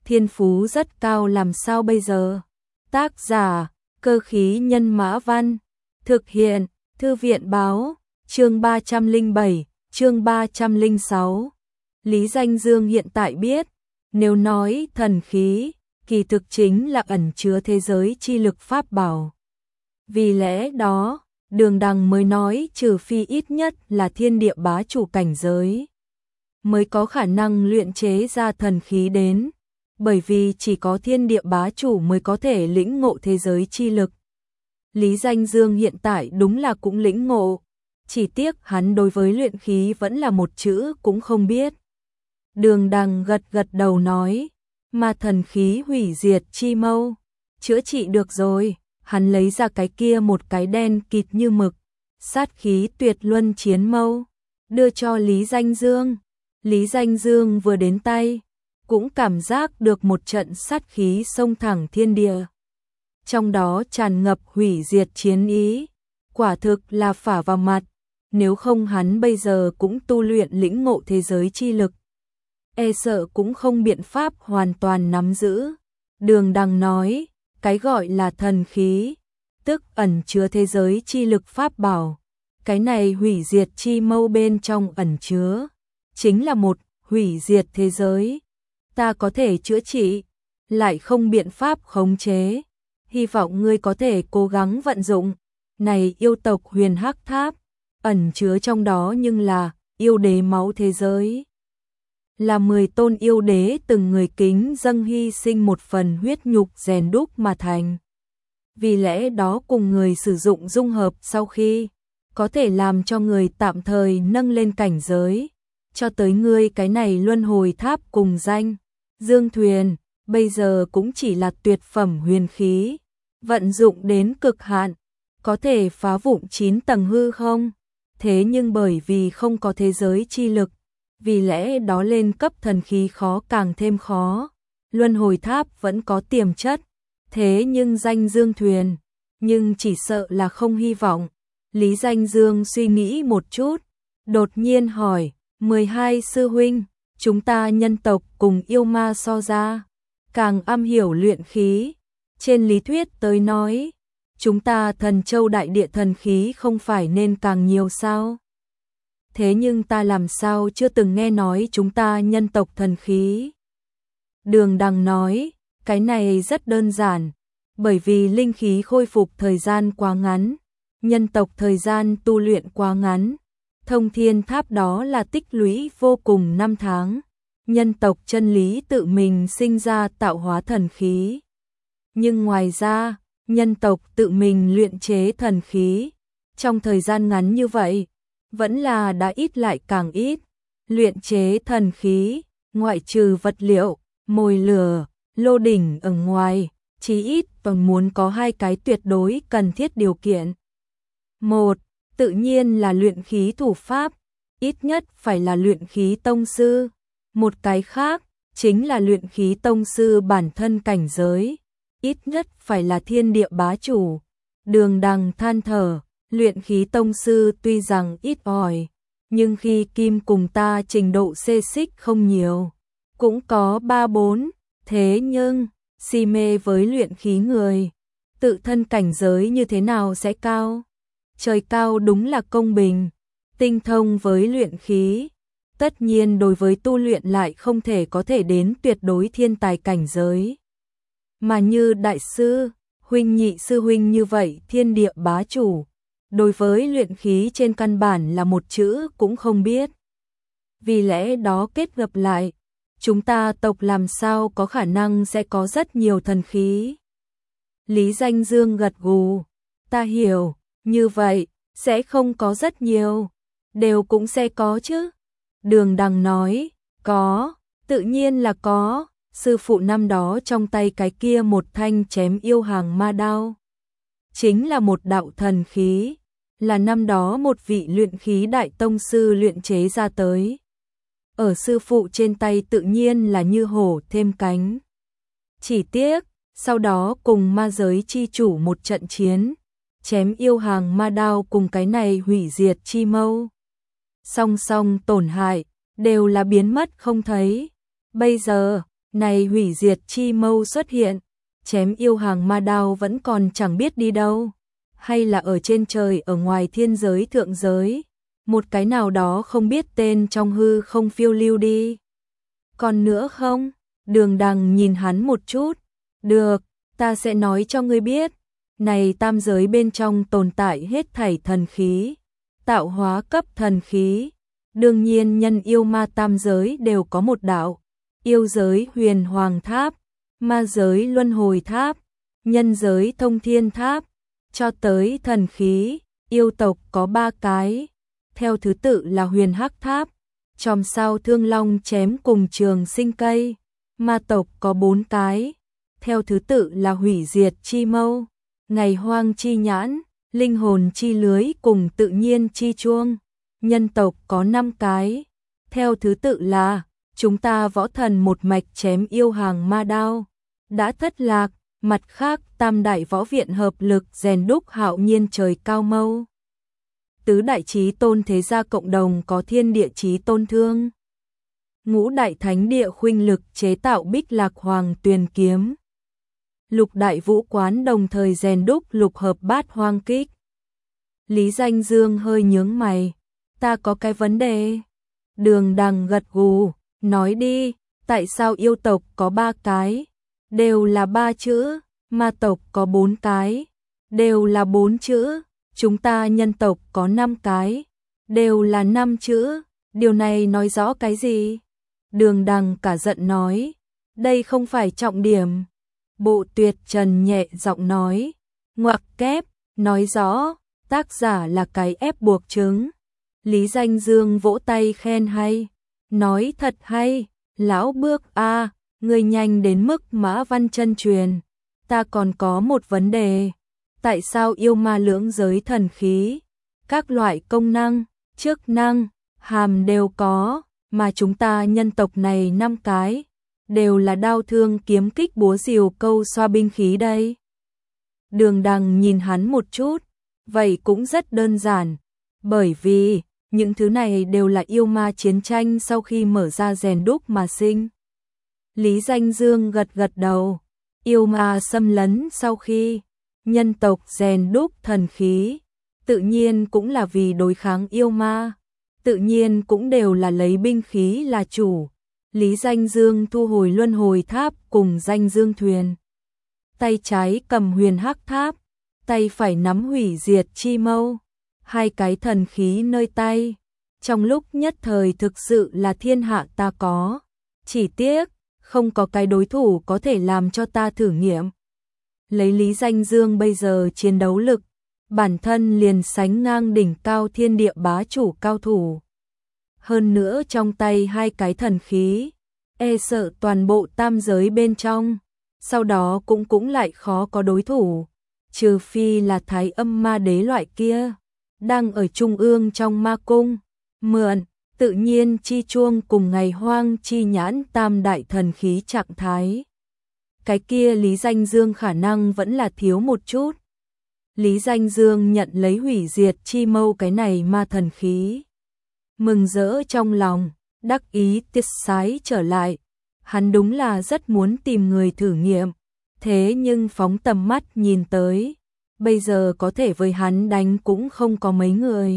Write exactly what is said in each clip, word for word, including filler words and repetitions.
thiên phú rất cao làm sao bây giờ? Tác giả, Cơ khí nhân mã văn, thực hiện, Thư viện báo, chương ba trăm lẻ bảy, chương ba trăm lẻ sáu. Lý Danh Dương hiện tại biết, nếu nói thần khí, kỳ thực chính là ẩn chứa thế giới chi lực pháp bảo. Vì lẽ đó, Đường Đằng mới nói trừ phi ít nhất là thiên địa bá chủ cảnh giới, mới có khả năng luyện chế ra thần khí đến, bởi vì chỉ có thiên địa bá chủ mới có thể lĩnh ngộ thế giới chi lực. Lý Danh Dương hiện tại đúng là cũng lĩnh ngộ, chỉ tiếc hắn đối với luyện khí vẫn là một chữ cũng không biết. Đường Đằng gật gật đầu nói, mà thần khí hủy diệt chi mâu, chữa trị được rồi. Hắn lấy ra cái kia một cái đen kịt như mực, sát khí tuyệt luân chiến mâu, đưa cho Lý Danh Dương. Lý Danh Dương vừa đến tay, cũng cảm giác được một trận sát khí xông thẳng thiên địa. Trong đó tràn ngập hủy diệt chiến ý, quả thực là phả vào mặt, nếu không hắn bây giờ cũng tu luyện lĩnh ngộ thế giới chi lực, e sợ cũng không biện pháp hoàn toàn nắm giữ. Đường Đằng nói, cái gọi là thần khí, tức ẩn chứa thế giới chi lực pháp bảo, cái này hủy diệt chi mâu bên trong ẩn chứa, chính là một hủy diệt thế giới. Ta có thể chữa trị, lại không biện pháp khống chế, hy vọng ngươi có thể cố gắng vận dụng. Này yêu tộc Huyền Hắc Tháp, ẩn chứa trong đó nhưng là yêu đế máu thế giới. Là mười tôn yêu đế từng người kính dâng hy sinh một phần huyết nhục rèn đúc mà thành. Vì lẽ đó cùng người sử dụng dung hợp sau khi, có thể làm cho người tạm thời nâng lên cảnh giới, cho tới ngươi cái này luân hồi tháp cùng danh. Dương thuyền, bây giờ cũng chỉ là tuyệt phẩm huyền khí, vận dụng đến cực hạn, có thể phá vụn chín tầng hư không? Thế nhưng bởi vì không có thế giới chi lực, vì lẽ đó lên cấp thần khí khó càng thêm khó. Luân hồi tháp vẫn có tiềm chất, thế nhưng danh Dương thuyền, nhưng chỉ sợ là không hy vọng. Lý Danh Dương suy nghĩ một chút, đột nhiên hỏi, mười hai sư huynh, chúng ta nhân tộc cùng yêu ma so ra, càng am hiểu luyện khí. Trên lý thuyết tới nói, chúng ta Thần Châu đại địa thần khí không phải nên càng nhiều sao? Thế nhưng ta làm sao chưa từng nghe nói chúng ta nhân tộc thần khí? Đường Đằng nói, cái này rất đơn giản, bởi vì linh khí khôi phục thời gian quá ngắn, nhân tộc thời gian tu luyện quá ngắn, thông thiên tháp đó là tích lũy vô cùng năm tháng, nhân tộc chân lý tự mình sinh ra tạo hóa thần khí. Nhưng ngoài ra, nhân tộc tự mình luyện chế thần khí, trong thời gian ngắn như vậy, vẫn là đã ít lại càng ít. Luyện chế thần khí, ngoại trừ vật liệu, mồi lửa, lô đỉnh ở ngoài, chí ít còn muốn có hai cái tuyệt đối cần thiết điều kiện. Một, tự nhiên là luyện khí thủ pháp, ít nhất phải là luyện khí tông sư. Một cái khác, chính là luyện khí tông sư bản thân cảnh giới, ít nhất phải là thiên địa bá chủ. Đường Đằng than thở, luyện khí tông sư tuy rằng ít ỏi, nhưng khi kim cùng ta trình độ xê xích không nhiều, cũng có ba bốn, thế nhưng, si mê với luyện khí người, tự thân cảnh giới như thế nào sẽ cao? Trời cao đúng là công bình, tinh thông với luyện khí, tất nhiên đối với tu luyện lại không thể có thể đến tuyệt đối thiên tài cảnh giới. Mà như đại sư, huynh nhị sư huynh như vậy thiên địa bá chủ, đối với luyện khí trên căn bản là một chữ cũng không biết. Vì lẽ đó kết hợp lại, chúng ta tộc làm sao có khả năng sẽ có rất nhiều thần khí. Lý Danh Dương gật gù, ta hiểu, như vậy, sẽ không có rất nhiều, đều cũng sẽ có chứ. Đường Đằng nói, có, tự nhiên là có, sư phụ năm đó trong tay cái kia một thanh chém yêu hàng ma đao, chính là một đạo thần khí, là năm đó một vị luyện khí đại tông sư luyện chế ra tới. Ở sư phụ trên tay tự nhiên là như hổ thêm cánh. Chỉ tiếc, sau đó cùng ma giới chi chủ một trận chiến, chém yêu hàng ma đao cùng cái này hủy diệt chi mâu, song song tổn hại, đều là biến mất không thấy. Bây giờ, Này hủy diệt chi mâu xuất hiện, chém yêu hàng ma đao vẫn còn chẳng biết đi đâu, hay là ở trên trời ở ngoài thiên giới thượng giới, một cái nào đó không biết tên trong hư không phiêu lưu đi. Còn nữa không? Đường Đằng nhìn hắn một chút, được, ta sẽ nói cho ngươi biết, này tam giới bên trong tồn tại hết thảy thần khí, tạo hóa cấp thần khí, đương nhiên nhân yêu ma tam giới đều có một đạo, yêu giới huyền hoàng tháp, ma giới luân hồi tháp, nhân giới thông thiên tháp, cho tới thần khí, yêu tộc có ba cái, theo thứ tự là huyền hắc tháp, chòm sao thương long chém cùng trường sinh cây, ma tộc có bốn cái, theo thứ tự là hủy diệt chi mâu, ngày hoang chi nhãn, linh hồn chi lưới cùng tự nhiên chi chuông, nhân tộc có năm cái, theo thứ tự là chúng ta võ thần một mạch chém yêu hàng ma đao, đã thất lạc, mặt khác tam đại võ viện hợp lực rèn đúc hạo nhiên trời cao mâu. Tứ đại chí tôn thế gia cộng đồng có thiên địa chí tôn thương. Ngũ đại thánh địa khuynh lực chế tạo bích lạc hoàng tuyền kiếm. Lục đại vũ quán đồng thời rèn đúc lục hợp bát hoang kích. Lý Danh Dương hơi nhướng mày, ta có cái vấn đề. Đường Đằng gật gù, nói đi, tại sao yêu tộc có ba cái, đều là ba chữ, ma tộc có bốn cái, đều là bốn chữ, chúng ta nhân tộc có năm cái, đều là năm chữ, điều này nói rõ cái gì? Đường Đằng cả giận nói, đây không phải trọng điểm. Bộ Tuyệt Trần nhẹ giọng nói, ngoặc kép, nói rõ, tác giả là cái ép buộc chứng. Lý Danh Dương vỗ tay khen hay, nói thật hay, lão bước a, người nhanh đến mức Mã Văn chân truyền. Ta còn có một vấn đề, tại sao yêu ma lưỡng giới thần khí, các loại công năng, chức năng, hàm đều có, mà chúng ta nhân tộc này năm cái, đều là đao thương kiếm kích búa rìu câu xoa binh khí đây. Đường Đằng nhìn hắn một chút, vậy cũng rất đơn giản, bởi vì những thứ này đều là yêu ma chiến tranh sau khi mở ra rèn đúc mà sinh. Lý Danh Dương gật gật đầu, yêu ma xâm lấn sau khi nhân tộc rèn đúc thần khí, tự nhiên cũng là vì đối kháng yêu ma, tự nhiên cũng đều là lấy binh khí là chủ. Lý Danh Dương thu hồi luân hồi tháp cùng danh dương thuyền. Tay trái cầm huyền hắc tháp, tay phải nắm hủy diệt chi mâu, hai cái thần khí nơi tay. Trong lúc nhất thời thực sự là thiên hạ ta có, chỉ tiếc, không có cái đối thủ có thể làm cho ta thử nghiệm. Lấy Lý Danh Dương bây giờ chiến đấu lực, bản thân liền sánh ngang đỉnh cao thiên địa bá chủ cao thủ. Hơn nữa trong tay hai cái thần khí, e sợ toàn bộ tam giới bên trong, sau đó cũng cũng lại khó có đối thủ, trừ phi là Thái Âm Ma Đế loại kia, đang ở trung ương trong ma cung, mượn tự nhiên chi chuông cùng ngày hoang chi nhãn tam đại thần khí trạng thái. Cái kia Lý Danh Dương khả năng vẫn là thiếu một chút. Lý Danh Dương nhận lấy hủy diệt chi mâu cái này ma thần khí, mừng rỡ trong lòng, đắc ý tiết sái trở lại. Hắn đúng là rất muốn tìm người thử nghiệm, thế nhưng phóng tầm mắt nhìn tới, bây giờ có thể với hắn đánh cũng không có mấy người.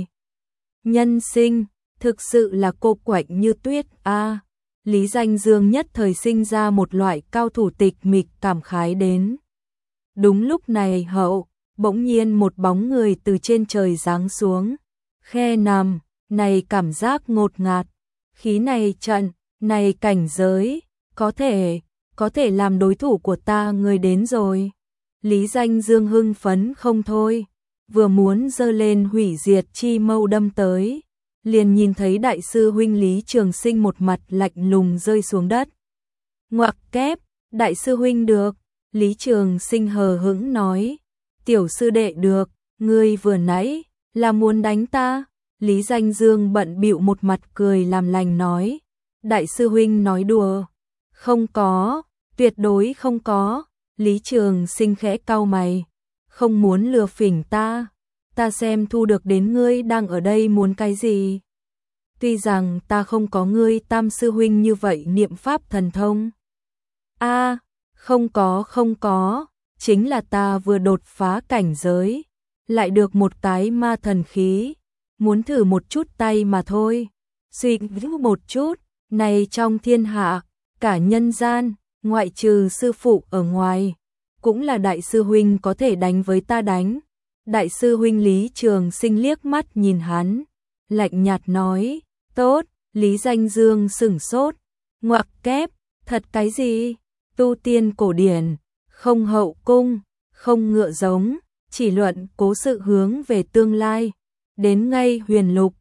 Nhân sinh, thực sự là cô quạnh như tuyết a. À, Lý Danh Dương nhất thời sinh ra một loại cao thủ tịch mịch cảm khái đến. Đúng lúc này hậu, bỗng nhiên một bóng người từ trên trời giáng xuống, khe nằm, này cảm giác ngột ngạt, khí này trận, này cảnh giới, có thể, có thể làm đối thủ của ta người đến rồi. Lý Danh Dương hưng phấn không thôi, vừa muốn giơ lên hủy diệt chi mâu đâm tới, liền nhìn thấy đại sư huynh Lý Trường Sinh một mặt lạnh lùng rơi xuống đất. Ngoặc kép, đại sư huynh được, Lý Trường Sinh hờ hững nói, tiểu sư đệ được, ngươi vừa nãy là muốn đánh ta. Lý Danh Dương bận bịu một mặt cười làm lành nói, đại sư huynh nói đùa, không có, tuyệt đối không có. Lý Trường Sinh khẽ cau mày, không muốn lừa phỉnh ta, ta xem thu được đến ngươi đang ở đây muốn cái gì. Tuy rằng ta không có ngươi tam sư huynh như vậy niệm pháp thần thông, A, không có không có, chính là ta vừa đột phá cảnh giới, lại được một cái ma thần khí, muốn thử một chút tay mà thôi. Suy nghĩ một chút, này trong thiên hạ, cả nhân gian, ngoại trừ sư phụ ở ngoài, cũng là đại sư huynh có thể đánh với ta đánh. Đại sư huynh Lý Trường Sinh liếc mắt nhìn hắn, lạnh nhạt nói, tốt. Lý Danh Dương sửng sốt, ngoặc kép, thật cái gì? Tu tiên cổ điển, không hậu cung, không ngựa giống, chỉ luận cố sự hướng về tương lai. Đến ngay huyền lục,